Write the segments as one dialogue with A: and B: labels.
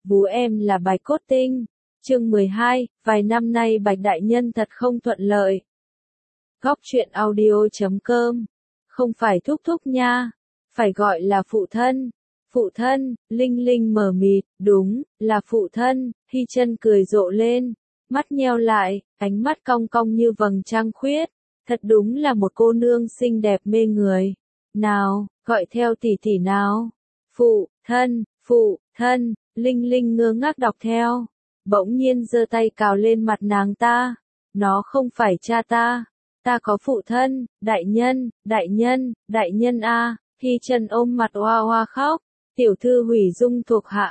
A: vú em là Bạch Cốt Tinh. Chương 12, vài năm nay Bạch đại nhân thật không thuận lợi. Góc truyện audio.com. Không phải thúc thúc nha, phải gọi là phụ thân. Phụ thân, Linh Linh mờ mịt, đúng, là phụ thân. Hy Chân cười rộ lên, mắt nheo lại, ánh mắt cong cong như vầng trăng khuyết. Thật đúng là một cô nương xinh đẹp mê người. Nào, gọi theo tỷ tỷ nào. Phụ thân, Linh Linh ngơ ngác đọc theo. Bỗng nhiên giơ tay cào lên mặt nàng ta. Nó không phải cha ta. Ta có phụ thân, đại nhân a. Hy Chân ôm mặt oa oa khóc. Tiểu thư hủy dung thuộc hạ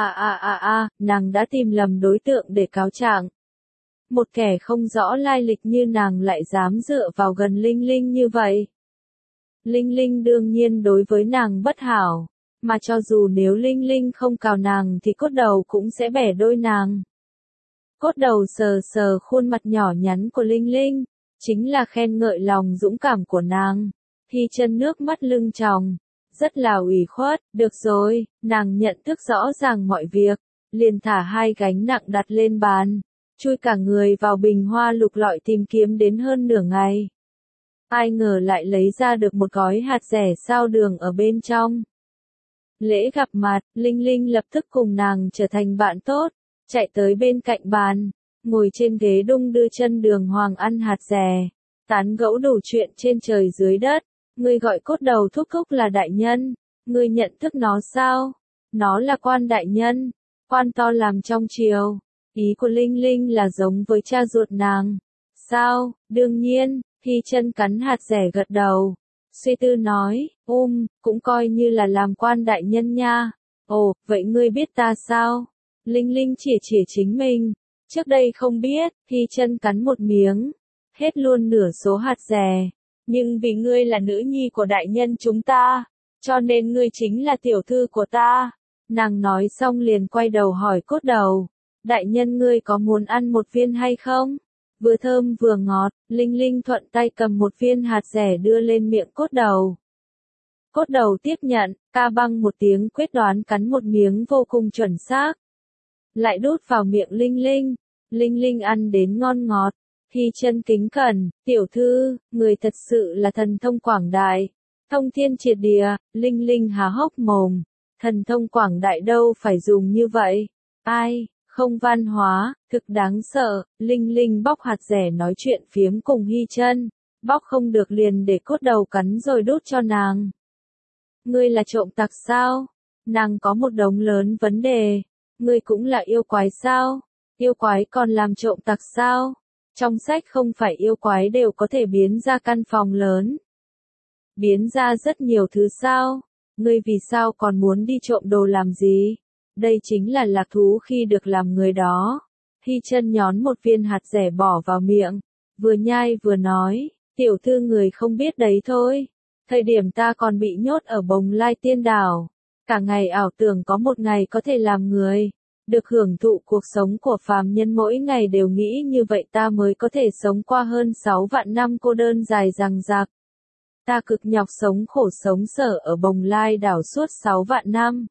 A: nàng đã tìm lầm đối tượng để cáo trạng. Một kẻ không rõ lai lịch như nàng lại dám dựa vào gần Linh Linh như vậy. Linh Linh đương nhiên đối với nàng bất hảo, mà cho dù nếu Linh Linh không cào nàng thì Cốt Đầu cũng sẽ bẻ đôi nàng. Cốt Đầu sờ sờ khuôn mặt nhỏ nhắn của Linh Linh, chính là khen ngợi lòng dũng cảm của nàng. Hy Chân nước mắt lưng tròng, rất là ủy khuất. Được rồi, nàng nhận thức rõ ràng mọi việc, liền thả hai gánh nặng đặt lên bàn, chui cả người vào bình hoa lục lọi tìm kiếm đến hơn nửa ngày. Ai ngờ lại lấy ra được một gói hạt dẻ sao đường ở bên trong. Lễ gặp mặt, Linh Linh lập tức cùng nàng trở thành bạn tốt, chạy tới bên cạnh bàn, ngồi trên ghế đung đưa chân đường hoàng ăn hạt dẻ, tán gẫu đủ chuyện trên trời dưới đất. Ngươi gọi Cốt Đầu thúc thúc là đại nhân, ngươi nhận thức nó sao? Nó là quan đại nhân, quan to làm trong triều. Ý của Linh Linh là giống với cha ruột nàng. Sao? Đương nhiên. Hy Chân cắn hạt dẻ gật đầu, suy tư nói, cũng coi như là làm quan đại nhân nha. Ồ, vậy ngươi biết ta sao? Linh Linh chỉ chính mình, trước đây không biết. Hy Chân cắn một miếng, hết luôn nửa số hạt dẻ. Nhưng vì ngươi là nữ nhi của đại nhân chúng ta, cho nên ngươi chính là tiểu thư của ta. Nàng nói xong liền quay đầu hỏi Cốt Đầu, đại nhân ngươi có muốn ăn một viên hay không? Vừa thơm vừa ngọt, Linh Linh thuận tay cầm một viên hạt dẻ đưa lên miệng Cốt Đầu. Cốt Đầu tiếp nhận, ca băng một tiếng quyết đoán cắn một miếng vô cùng chuẩn xác. Lại đút vào miệng Linh Linh. Linh Linh ăn đến ngon ngọt. Hy Chân kính cẩn, tiểu thư, người thật sự là thần thông quảng đại, thông thiên triệt địa. Linh Linh há hốc mồm, thần thông quảng đại đâu phải dùng như vậy. Ai, không văn hóa, thực đáng sợ. Linh Linh bóc hạt dẻ nói chuyện phiếm cùng Hy Chân, bóc không được liền để Cốt Đầu cắn rồi đút cho nàng. Ngươi là trộm tặc sao? Nàng có một đống lớn vấn đề. Ngươi cũng là yêu quái sao? Yêu quái còn làm trộm tặc sao? Trong sách không phải yêu quái đều có thể biến ra căn phòng lớn, biến ra rất nhiều thứ sao? Ngươi vì sao còn muốn đi trộm đồ làm gì? Đây chính là lạc thú khi được làm người đó. Hy Chân nhón một viên hạt dẻ bỏ vào miệng, vừa nhai vừa nói, tiểu thư người không biết đấy thôi. Thời điểm ta còn bị nhốt ở Bồng Lai Tiên Đảo, cả ngày ảo tưởng có một ngày có thể làm người, được hưởng thụ cuộc sống của phàm nhân, mỗi ngày đều nghĩ như vậy ta mới có thể sống qua hơn 6 vạn năm cô đơn dài dằng dặc. Ta cực nhọc sống khổ sống sở ở Bồng Lai đảo suốt 6 vạn năm.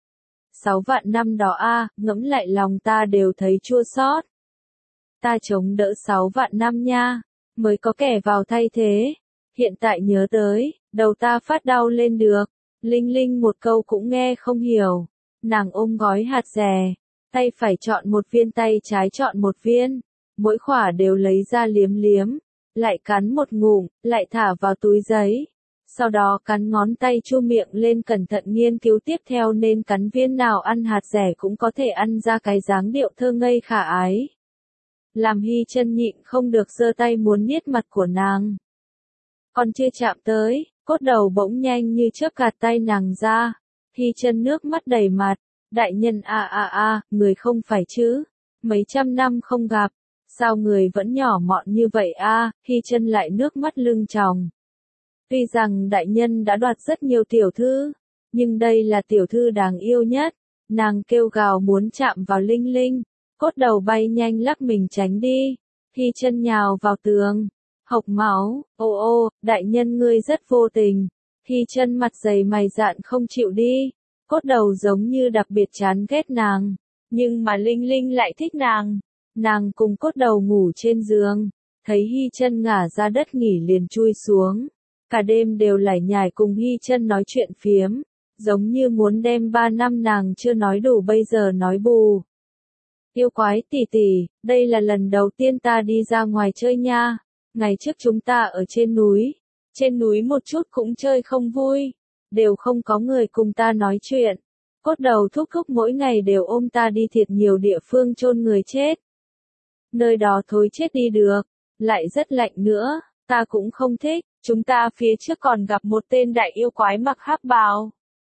A: 6 vạn năm đó ngẫm lại lòng ta đều thấy chua xót. Ta chống đỡ 6 vạn năm nha, mới có kẻ vào thay thế. Hiện tại nhớ tới, đầu ta phát đau lên được. Linh Linh một câu cũng nghe không hiểu. Nàng ôm gói hạt dẻ, tay phải chọn một viên tay trái chọn một viên, mỗi khỏa đều lấy ra liếm liếm, lại cắn một ngụm, lại thả vào túi giấy. Sau đó cắn ngón tay chu miệng lên cẩn thận nghiên cứu tiếp theo nên cắn viên nào ăn hạt dẻ cũng có thể ăn ra cái dáng điệu thơ ngây khả ái. Làm Hy Chân nhịn không được giơ tay muốn niết mặt của nàng. Còn chưa chạm tới, Cốt Đầu bỗng nhanh như chớp gạt tay nàng ra. Hy Chân nước mắt đầy mặt, đại nhân người không phải chứ? Mấy trăm năm không gặp, sao người vẫn nhỏ mọn như vậy Hy Chân lại nước mắt lưng tròng. Tuy rằng đại nhân đã đoạt rất nhiều tiểu thư, nhưng đây là tiểu thư đáng yêu nhất. Nàng kêu gào muốn chạm vào Linh Linh. Cốt Đầu bay nhanh lắc mình tránh đi. Hy Chân nhào vào tường, hộc máu. Ô, đại nhân ngươi rất vô tình. Hy Chân mặt dày mày dạn không chịu đi. Cốt Đầu giống như đặc biệt chán ghét nàng. Nhưng mà Linh Linh lại thích nàng. Nàng cùng cốt đầu ngủ trên giường, thấy Hy Chân ngả ra đất nghỉ liền chui xuống. Cả đêm đều lải nhải cùng Hy Chân nói chuyện phiếm, giống như muốn đem 3 năm nàng chưa nói đủ bây giờ nói bù. Yêu quái tỷ tỷ, đây là lần đầu tiên ta đi ra ngoài chơi nha. Ngày trước chúng ta ở trên núi một chút cũng chơi không vui, đều không có người cùng ta nói chuyện. Cốt đầu thúc thúc mỗi ngày đều ôm ta đi thiệt nhiều địa phương chôn người chết. Nơi đó thối chết đi được, lại rất lạnh nữa, ta cũng không thích. Chúng ta phía trước còn gặp một tên đại yêu quái mặc hắc bào.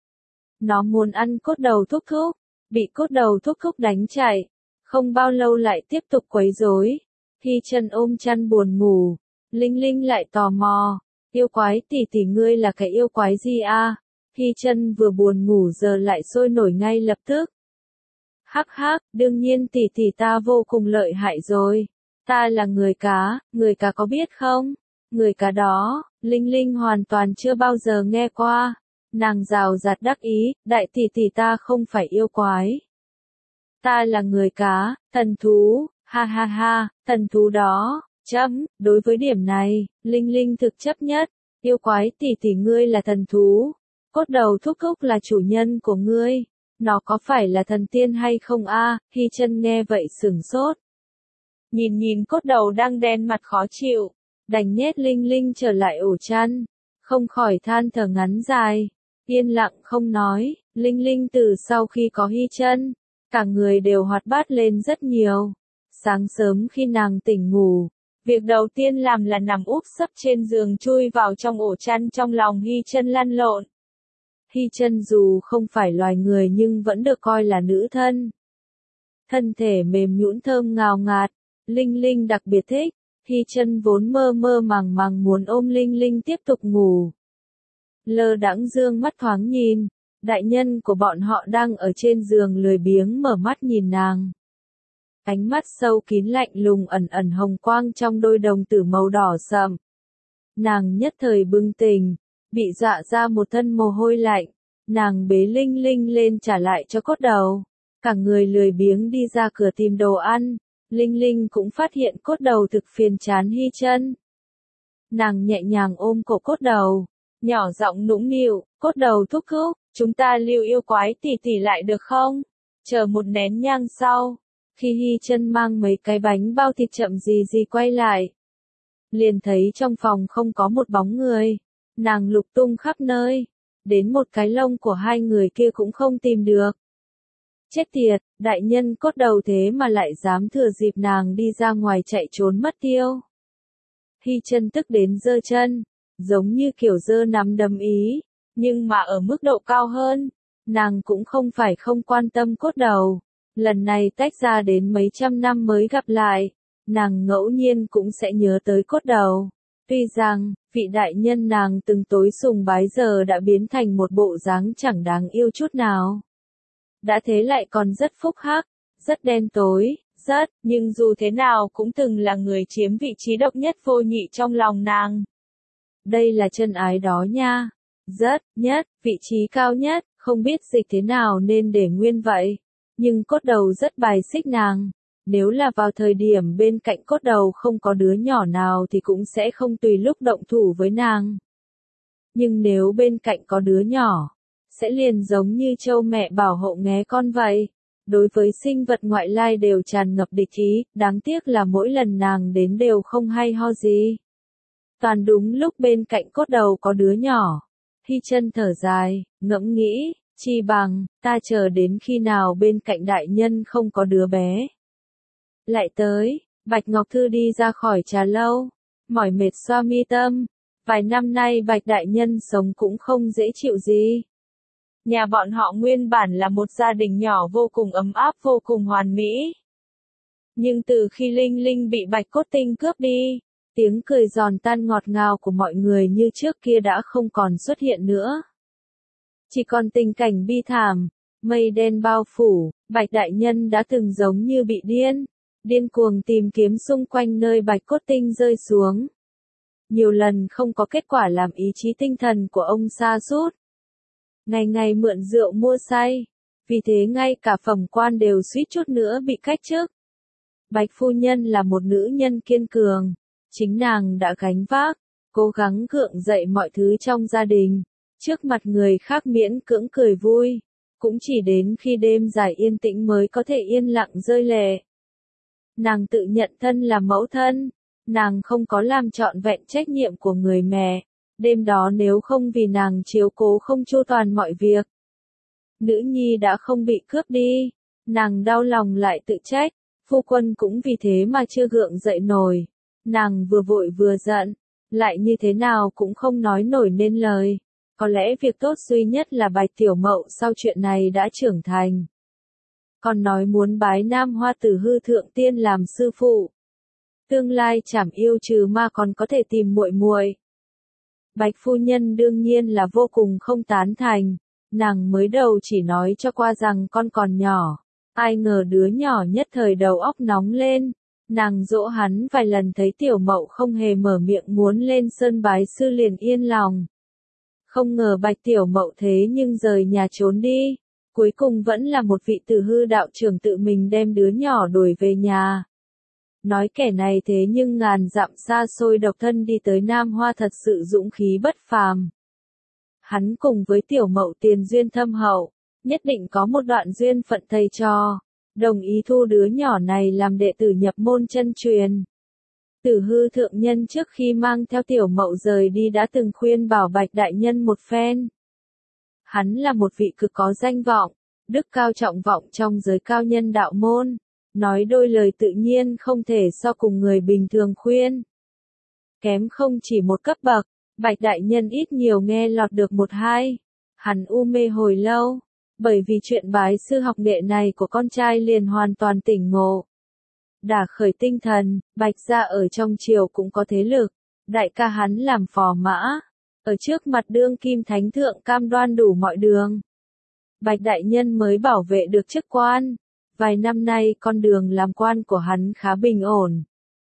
A: Nó muốn ăn cốt đầu thúc thúc, bị cốt đầu thúc thúc đánh chạy. Không bao lâu lại tiếp tục quấy rối. Hy Chân ôm chăn buồn ngủ, Linh Linh lại tò mò, yêu quái tỷ tỷ ngươi là cái yêu quái gì a? Hy Chân vừa buồn ngủ giờ lại sôi nổi ngay lập tức. Hắc hắc, đương nhiên tỷ tỷ ta vô cùng lợi hại rồi. Ta là người cá có biết không? Người cá đó, Linh Linh hoàn toàn chưa bao giờ nghe qua. Nàng rào rạt đắc ý, đại tỷ tỷ ta không phải yêu quái. Ta là người cá, thần thú, ha ha ha, thần thú đó, đối với điểm này, Linh Linh thực chấp nhất, yêu quái tỷ tỷ ngươi là thần thú, cốt đầu thúc thúc là chủ nhân của ngươi, nó có phải là thần tiên hay không a? Hy Chân nghe vậy sửng sốt. Nhìn cốt đầu đang đen mặt khó chịu, đành nhét Linh Linh trở lại ổ chăn, không khỏi than thở ngắn dài, yên lặng không nói, Linh Linh từ sau khi có Hy Chân, cả người đều hoạt bát lên rất nhiều. Sáng sớm khi nàng tỉnh ngủ, việc đầu tiên làm là nằm úp sấp trên giường chui vào trong ổ chăn trong lòng Hy Chân lăn lộn. Hy Chân dù không phải loài người nhưng vẫn được coi là nữ thân. Thân thể mềm nhũn thơm ngào ngạt, Linh Linh đặc biệt thích, Hy Chân vốn mơ mơ màng màng muốn ôm Linh Linh tiếp tục ngủ. Lơ đãng dương mắt thoáng nhìn, đại nhân của bọn họ đang ở trên giường lười biếng mở mắt nhìn nàng. Ánh mắt sâu kín lạnh lùng ẩn ẩn hồng quang trong đôi đồng tử màu đỏ sậm. Nàng nhất thời bừng tỉnh, bị dọa ra một thân mồ hôi lạnh, nàng bế Linh Linh lên trả lại cho cốt đầu. Cả người lười biếng đi ra cửa tìm đồ ăn, Linh Linh cũng phát hiện cốt đầu thực phiền chán Hy Chân. Nàng nhẹ nhàng ôm cổ cốt đầu, nhỏ giọng nũng nịu, cốt đầu thúc thúc, chúng ta lưu yêu quái tỷ tỷ lại được không? Chờ một nén nhang sau, khi Hy Chân mang mấy cái bánh bao thịt chậm gì quay lại, liền thấy trong phòng không có một bóng người, nàng lục tung khắp nơi, đến một cái lông của hai người kia cũng không tìm được. Chết tiệt, đại nhân cốt đầu thế mà lại dám thừa dịp nàng đi ra ngoài chạy trốn mất tiêu. Hy Chân tức đến giơ chân, giống như kiểu giơ nắm đấm ý, nhưng mà ở mức độ cao hơn, nàng cũng không phải không quan tâm cốt đầu. Lần này tách ra đến mấy trăm năm mới gặp lại, nàng ngẫu nhiên cũng sẽ nhớ tới cốt đầu. Tuy rằng, vị đại nhân nàng từng tối sùng bái giờ đã biến thành một bộ dáng chẳng đáng yêu chút nào. Đã thế lại còn rất phúc hắc, rất đen tối, nhưng dù thế nào cũng từng là người chiếm vị trí độc nhất vô nhị trong lòng nàng. Đây là chân ái đó nha. Vị trí cao nhất, không biết dịch thế nào nên để nguyên vậy. Nhưng cốt đầu rất bài xích nàng. Nếu là vào thời điểm bên cạnh cốt đầu không có đứa nhỏ nào thì cũng sẽ không tùy lúc động thủ với nàng. Nhưng nếu bên cạnh có đứa nhỏ, sẽ liền giống như châu mẹ bảo hộ nghé con vậy. Đối với sinh vật ngoại lai đều tràn ngập địch ý, đáng tiếc là mỗi lần nàng đến đều không hay ho gì. Toàn đúng lúc bên cạnh cốt đầu có đứa nhỏ. Hy Chân thở dài, ngẫm nghĩ, chi bằng, ta chờ đến khi nào bên cạnh đại nhân không có đứa bé. Lại tới, Bạch Ngọc Thư đi ra khỏi trà lâu, mỏi mệt xoa mi tâm. Vài năm nay Bạch đại nhân sống cũng không dễ chịu gì. Nhà bọn họ nguyên bản là một gia đình nhỏ vô cùng ấm áp vô cùng hoàn mỹ. Nhưng từ khi Linh Linh bị Bạch Cốt Tinh cướp đi, tiếng cười giòn tan ngọt ngào của mọi người như trước kia đã không còn xuất hiện nữa. Chỉ còn tình cảnh bi thảm, mây đen bao phủ, Bạch đại nhân đã từng giống như bị điên cuồng tìm kiếm xung quanh nơi Bạch Cốt Tinh rơi xuống. Nhiều lần không có kết quả làm ý chí tinh thần của ông sa sút. Ngày ngày mượn rượu mua say, vì thế ngay cả phẩm quan đều suýt chút nữa bị cách chức. Bạch phu nhân là một nữ nhân kiên cường, chính nàng đã gánh vác, cố gắng gượng dậy mọi thứ trong gia đình, trước mặt người khác miễn cưỡng cười vui, cũng chỉ đến khi đêm dài yên tĩnh mới có thể yên lặng rơi lệ. Nàng tự nhận thân là mẫu thân, nàng không có làm trọn vẹn trách nhiệm của người mẹ, đêm đó nếu không vì nàng chiếu cố không chu toàn mọi việc, nữ nhi đã không bị cướp đi, nàng đau lòng lại tự trách, phu quân cũng vì thế mà chưa gượng dậy nổi, nàng vừa vội vừa giận, lại như thế nào cũng không nói nổi nên lời, có lẽ việc tốt duy nhất là Bạch Tiểu Mậu sau chuyện này đã trưởng thành. Còn nói muốn bái Nam Hoa Tử Hư Thượng Tiên làm sư phụ. Tương lai chảm yêu trừ ma còn có thể tìm muội muội. Bạch phu nhân đương nhiên là vô cùng không tán thành, nàng mới đầu chỉ nói cho qua rằng con còn nhỏ, ai ngờ đứa nhỏ nhất thời đầu óc nóng lên, nàng dỗ hắn vài lần thấy Tiểu Mậu không hề mở miệng muốn lên sơn bái sư liền yên lòng. Không ngờ Bạch Tiểu Mậu thế nhưng rời nhà trốn đi, cuối cùng vẫn là một vị Tử Hư đạo trưởng tự mình đem đứa nhỏ đuổi về nhà. Nói kẻ này thế nhưng ngàn dặm xa xôi độc thân đi tới Nam Hoa thật sự dũng khí bất phàm. Hắn cùng với Tiểu Mậu tiền duyên thâm hậu, nhất định có một đoạn duyên phận thầy trò, đồng ý thu đứa nhỏ này làm đệ tử nhập môn chân truyền. Tử Hư thượng nhân trước khi mang theo Tiểu Mậu rời đi đã từng khuyên bảo Bạch đại nhân một phen. Hắn là một vị cực có danh vọng, đức cao trọng vọng trong giới cao nhân đạo môn, nói đôi lời tự nhiên không thể so cùng người bình thường khuyên. Kém không chỉ một cấp bậc, Bạch đại nhân ít nhiều nghe lọt được một hai. Hắn u mê hồi lâu, bởi vì chuyện bái sư học nghệ này của con trai liền hoàn toàn tỉnh ngộ. Đả khởi tinh thần, Bạch gia ở trong triều cũng có thế lực, đại ca hắn làm phò mã, ở trước mặt đương kim thánh thượng cam đoan đủ mọi đường. Bạch đại nhân mới bảo vệ được chức quan, vài năm nay con đường làm quan của hắn khá bình ổn.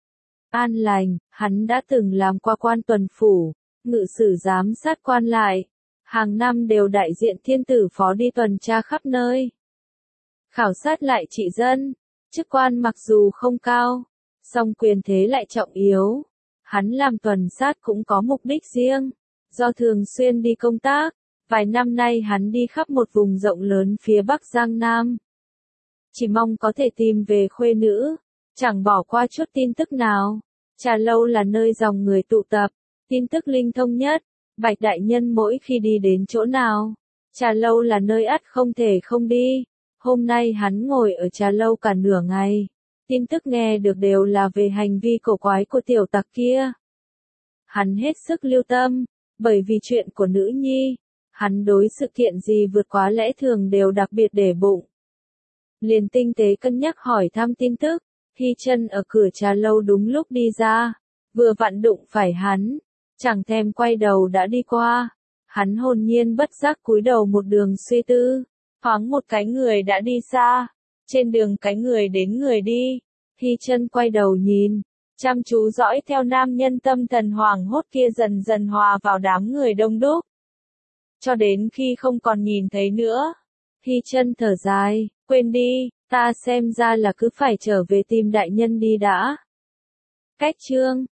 A: An lành, hắn đã từng làm qua quan tuần phủ, ngự sử giám sát quan lại, hàng năm đều đại diện thiên tử phó đi tuần tra khắp nơi. Khảo sát lại trị dân, chức quan mặc dù không cao, song quyền thế lại trọng yếu. Hắn làm tuần sát cũng có mục đích riêng, do thường xuyên đi công tác, vài năm nay hắn đi khắp một vùng rộng lớn phía Bắc Giang Nam. Chỉ mong có thể tìm về khuê nữ, chẳng bỏ qua chút tin tức nào. Trà Lâu là nơi dòng người tụ tập, tin tức linh thông nhất, Bạch đại nhân mỗi khi đi đến chỗ nào, Trà Lâu là nơi ắt không thể không đi. Hôm nay hắn ngồi ở Trà Lâu cả nửa ngày, tin tức nghe được đều là về hành vi cổ quái của tiểu tặc kia. Hắn hết sức lưu tâm, bởi vì chuyện của nữ nhi, hắn đối sự kiện gì vượt quá lẽ thường đều đặc biệt để bụng. Liền tinh tế cân nhắc hỏi thăm tin tức, Hy Chân ở cửa Trà Lâu đúng lúc đi ra, vừa vặn đụng phải hắn, chẳng thèm quay đầu đã đi qua. Hắn hồn nhiên bất giác cúi đầu một đường suy tư, thoáng một cái người đã đi xa, trên đường cái người đến người đi, Hy Chân quay đầu nhìn, chăm chú dõi theo nam nhân tâm thần hoảng hốt kia dần dần hòa vào đám người đông đúc. Cho đến khi không còn nhìn thấy nữa, Hy Chân thở dài, quên đi, ta xem ra là cứ phải trở về tìm đại nhân đi đã. Cách chương